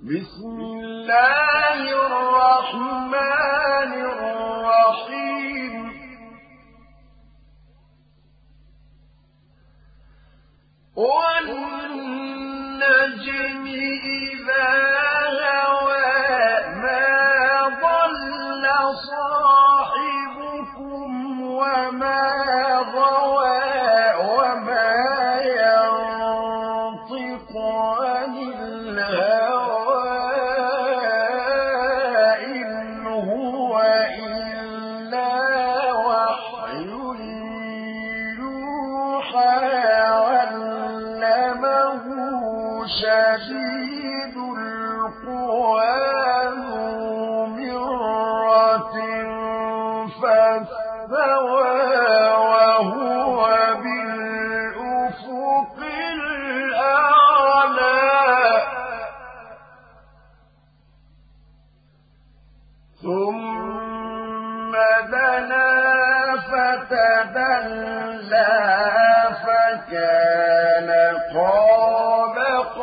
بسم الله الرحمن الرحيم والنجم إذا هوى ما ضل صاحبكم وما غوى وما ينطق عن الهوى إن هو إلا وحي يوحى علمه شديد القوى ذو مرة فاستوى وهو بالأفق الأعلى ثم دنا فتدلى فكان قاب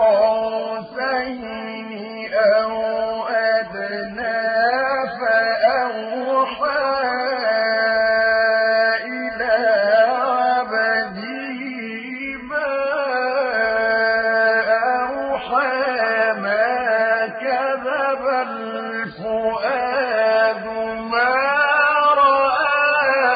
قوسين أو أدنى فأوحى إلى عبده ما أوحى ما كذب الفؤاد ما رأى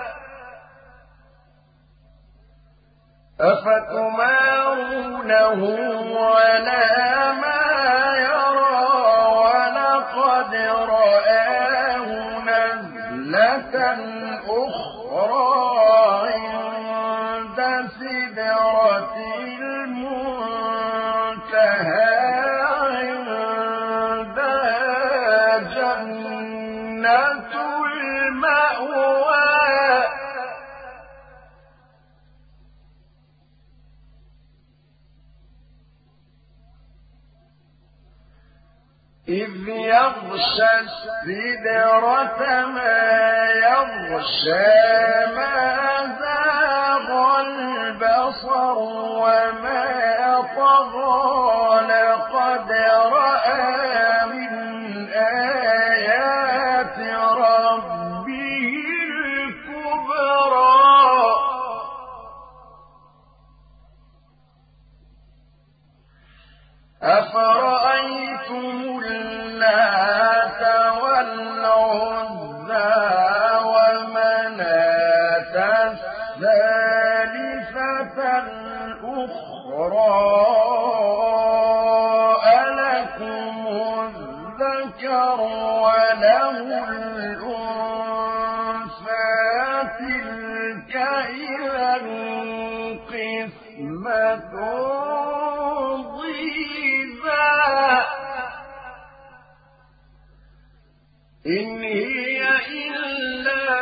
أفتمارونه على ما يرى ولقد رآه نزلة أخرى عند سدرة المنتهى عندها جنة المأوى إذ يغشى السدرة ما يغشى ما زاغ البصر وما طغى لقد رأى من آيات ربه الكبرى أفرأيتم اللات والعزى ومناة الثالثة الأخرى ألكم الذكر وله الأنثى تلك إذا قسمة إن هي إلا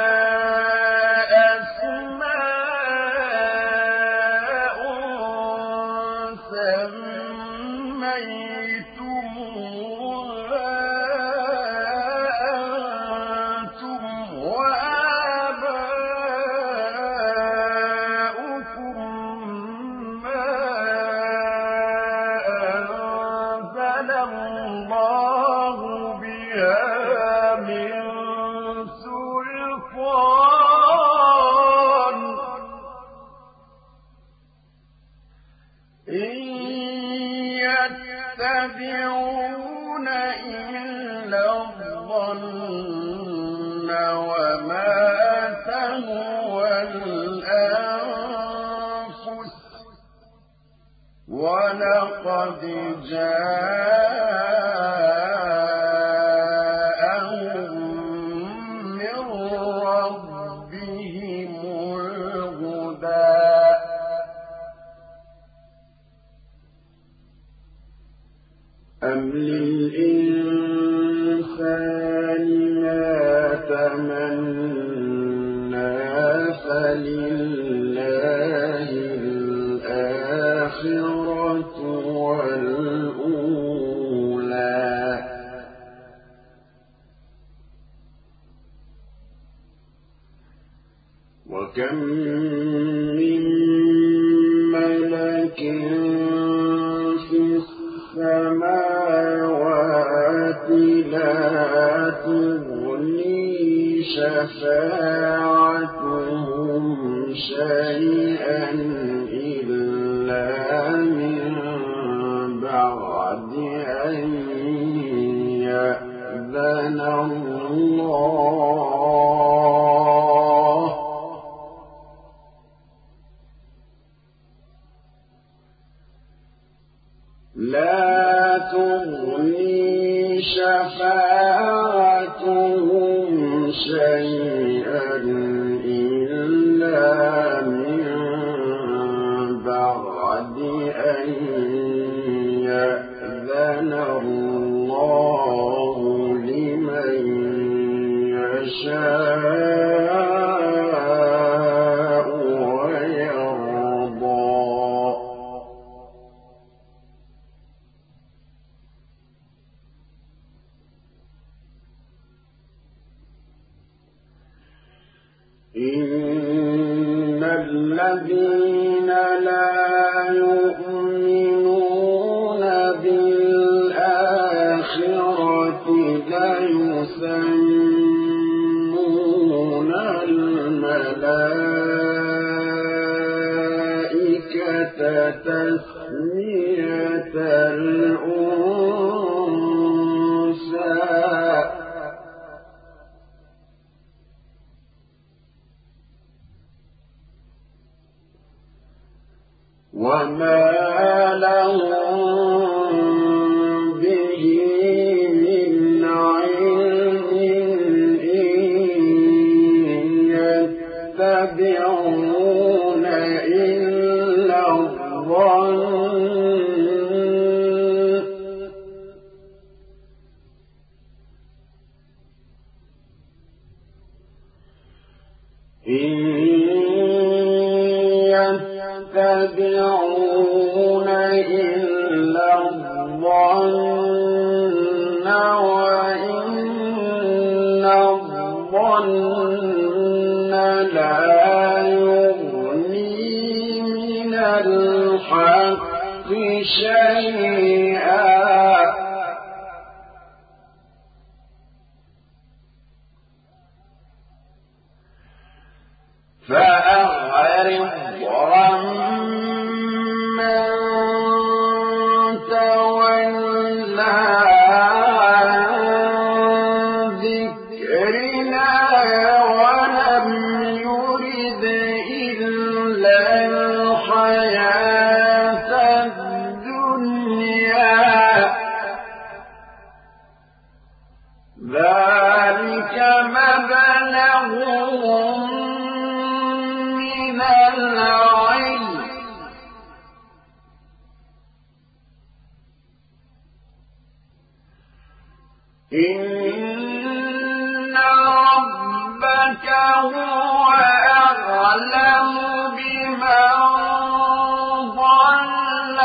أسماء سميتموها أنتم وآباؤكم ما أنزل الله بها يتبعون إلا الظن وما تهوى الأنفس ولقد جاءهم من ربهم الهدى أم للإنسان ما تمنى فلله الآخرة والأولى وكم من ملك في السماء لا تغني شفاعتهم شيئا إلا من بعد أن يأذن الله لا تغني شفاعتهم شيئا إلا من بعد أن يأذن الله لمن يشاء ويرضى إن الذين لا يؤمنون بالآخرة ليسمون الملائكة تسمية الأنثى وما لهم به من علم إن يتبعون إلا الظن يتبعون إلا الظن وإن الظن لا يغني من الحق شيئا فأعرض عمن تولى عن ذكرنا ولم يرد إلا الحياة الدنيا ذلك مبلغهم من العلم إن ربك هو أعلم بمن ضل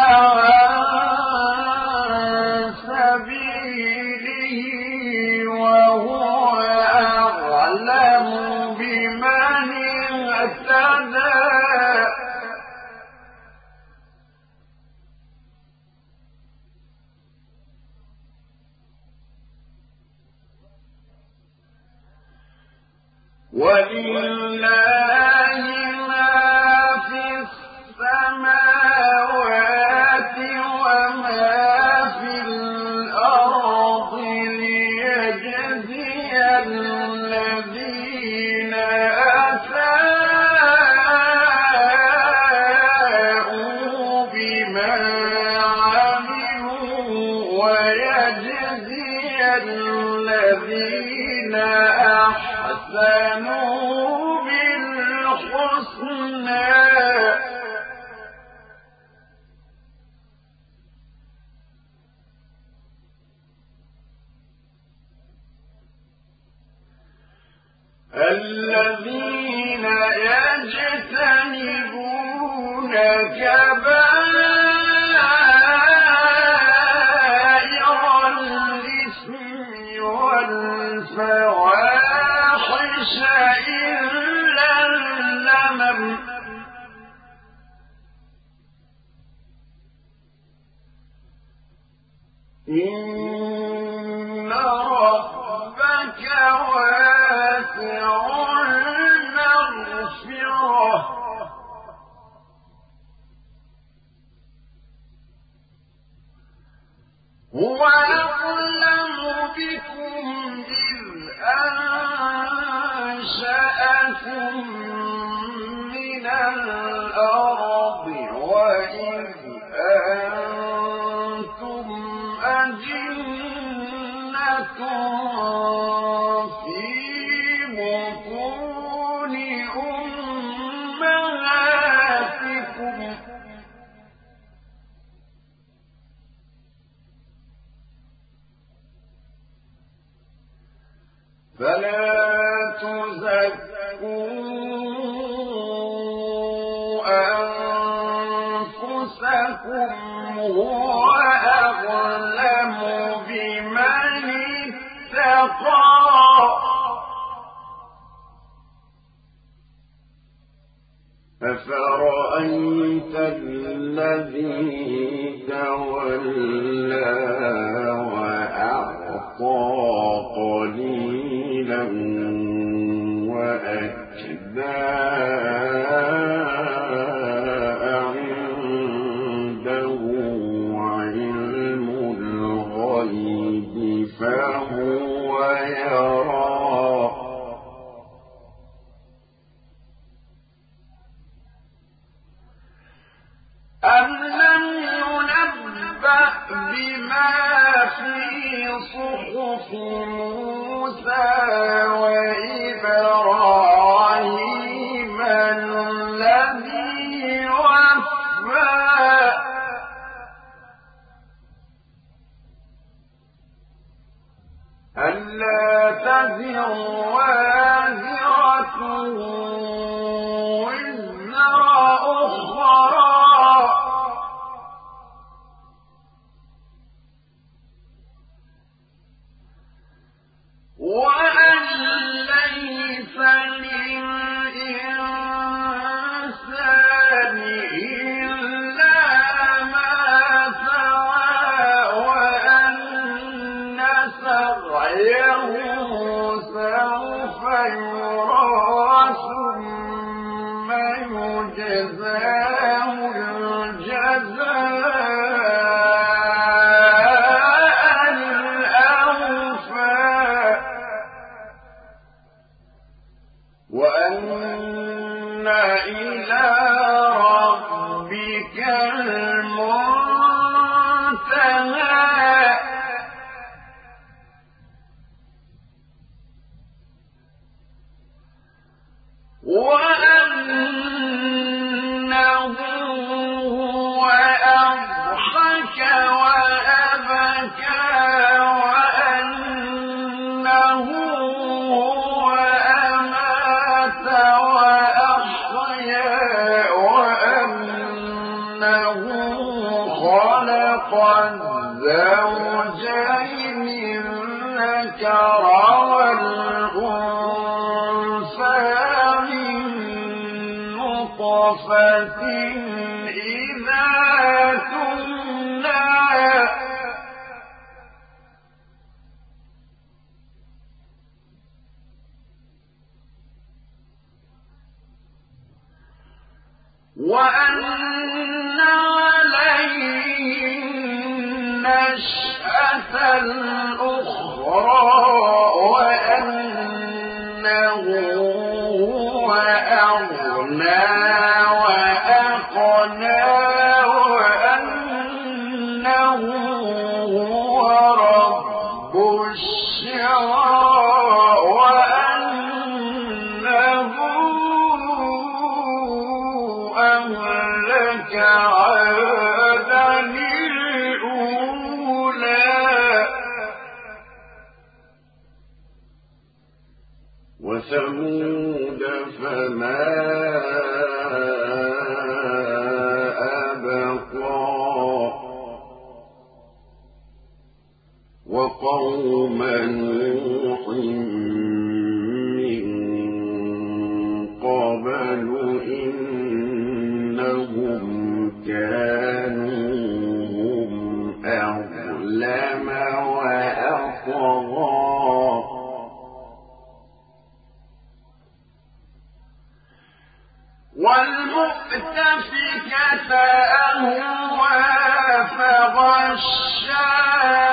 عن سبيله وهو أعلم بمن اهتدى ولله ما في السماوات وما في الأرض ليجزي الذين أساءوا بما عملوا ويجزي الذين أحسنوا بالحسنى الذين يجتنبون كبائر الإثم والفواحش إلا اللمم إن هو أعلم بكم إذ أنشأكم من الأرض وإذ أنتم أجنة في بطون أمهاتكم فلا تزكوا أنفسكم هو أعلم بمن اتقى أفرأيت الذي تولى وأعطى قليلا وأكدى عنده علم الغيب فهو يرى أم لم ينبأ بما في صحف موسى وإبراهيم الذي وفى ألا تزر وازرة وزر أخرى وأن ليس للإنسان إلا ما سعى وأن سعيه سوف يرى ثم يجزاه الجزاء الأوفى وأن إلى ربك المنتهى وأنه هو أضحك وأبكى وأنه هو أمات وأحيا وأنه خلق الزوجين الذكر والأنثى نطفة إذا تمنى وأن عليه النشأة الأخرى وأنه هو أغنى وأقنى وأنه هو رب الشعرى وأنه أهلك عادا الأولى وثمود فما أبقى وقوم نوح من قبل إنهم كانوا هم أظلم وأطغى والمؤتفكة أهوى فغشاها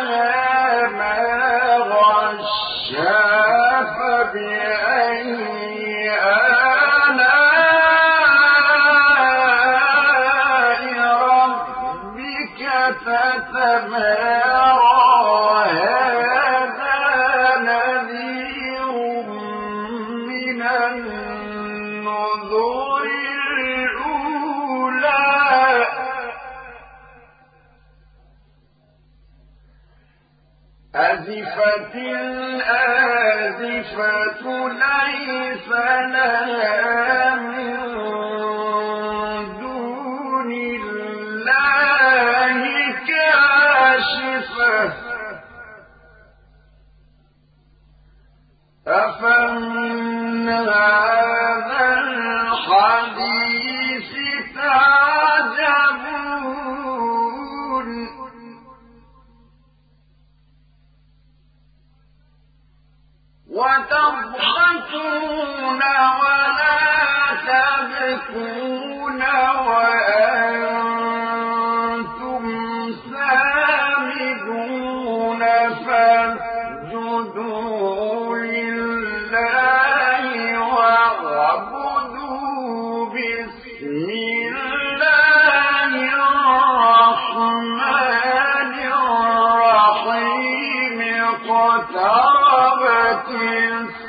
هذا نذير من النذر الأولى أزفت الآزفة ليس لها من دون الله كاشفة أفمن هذا الحديث تعجبون وتضحكون ولا تبكون وأنتم سامدون فاسجدوا لله واعبدوا باسم الله الرحمن الرحيم اقتربت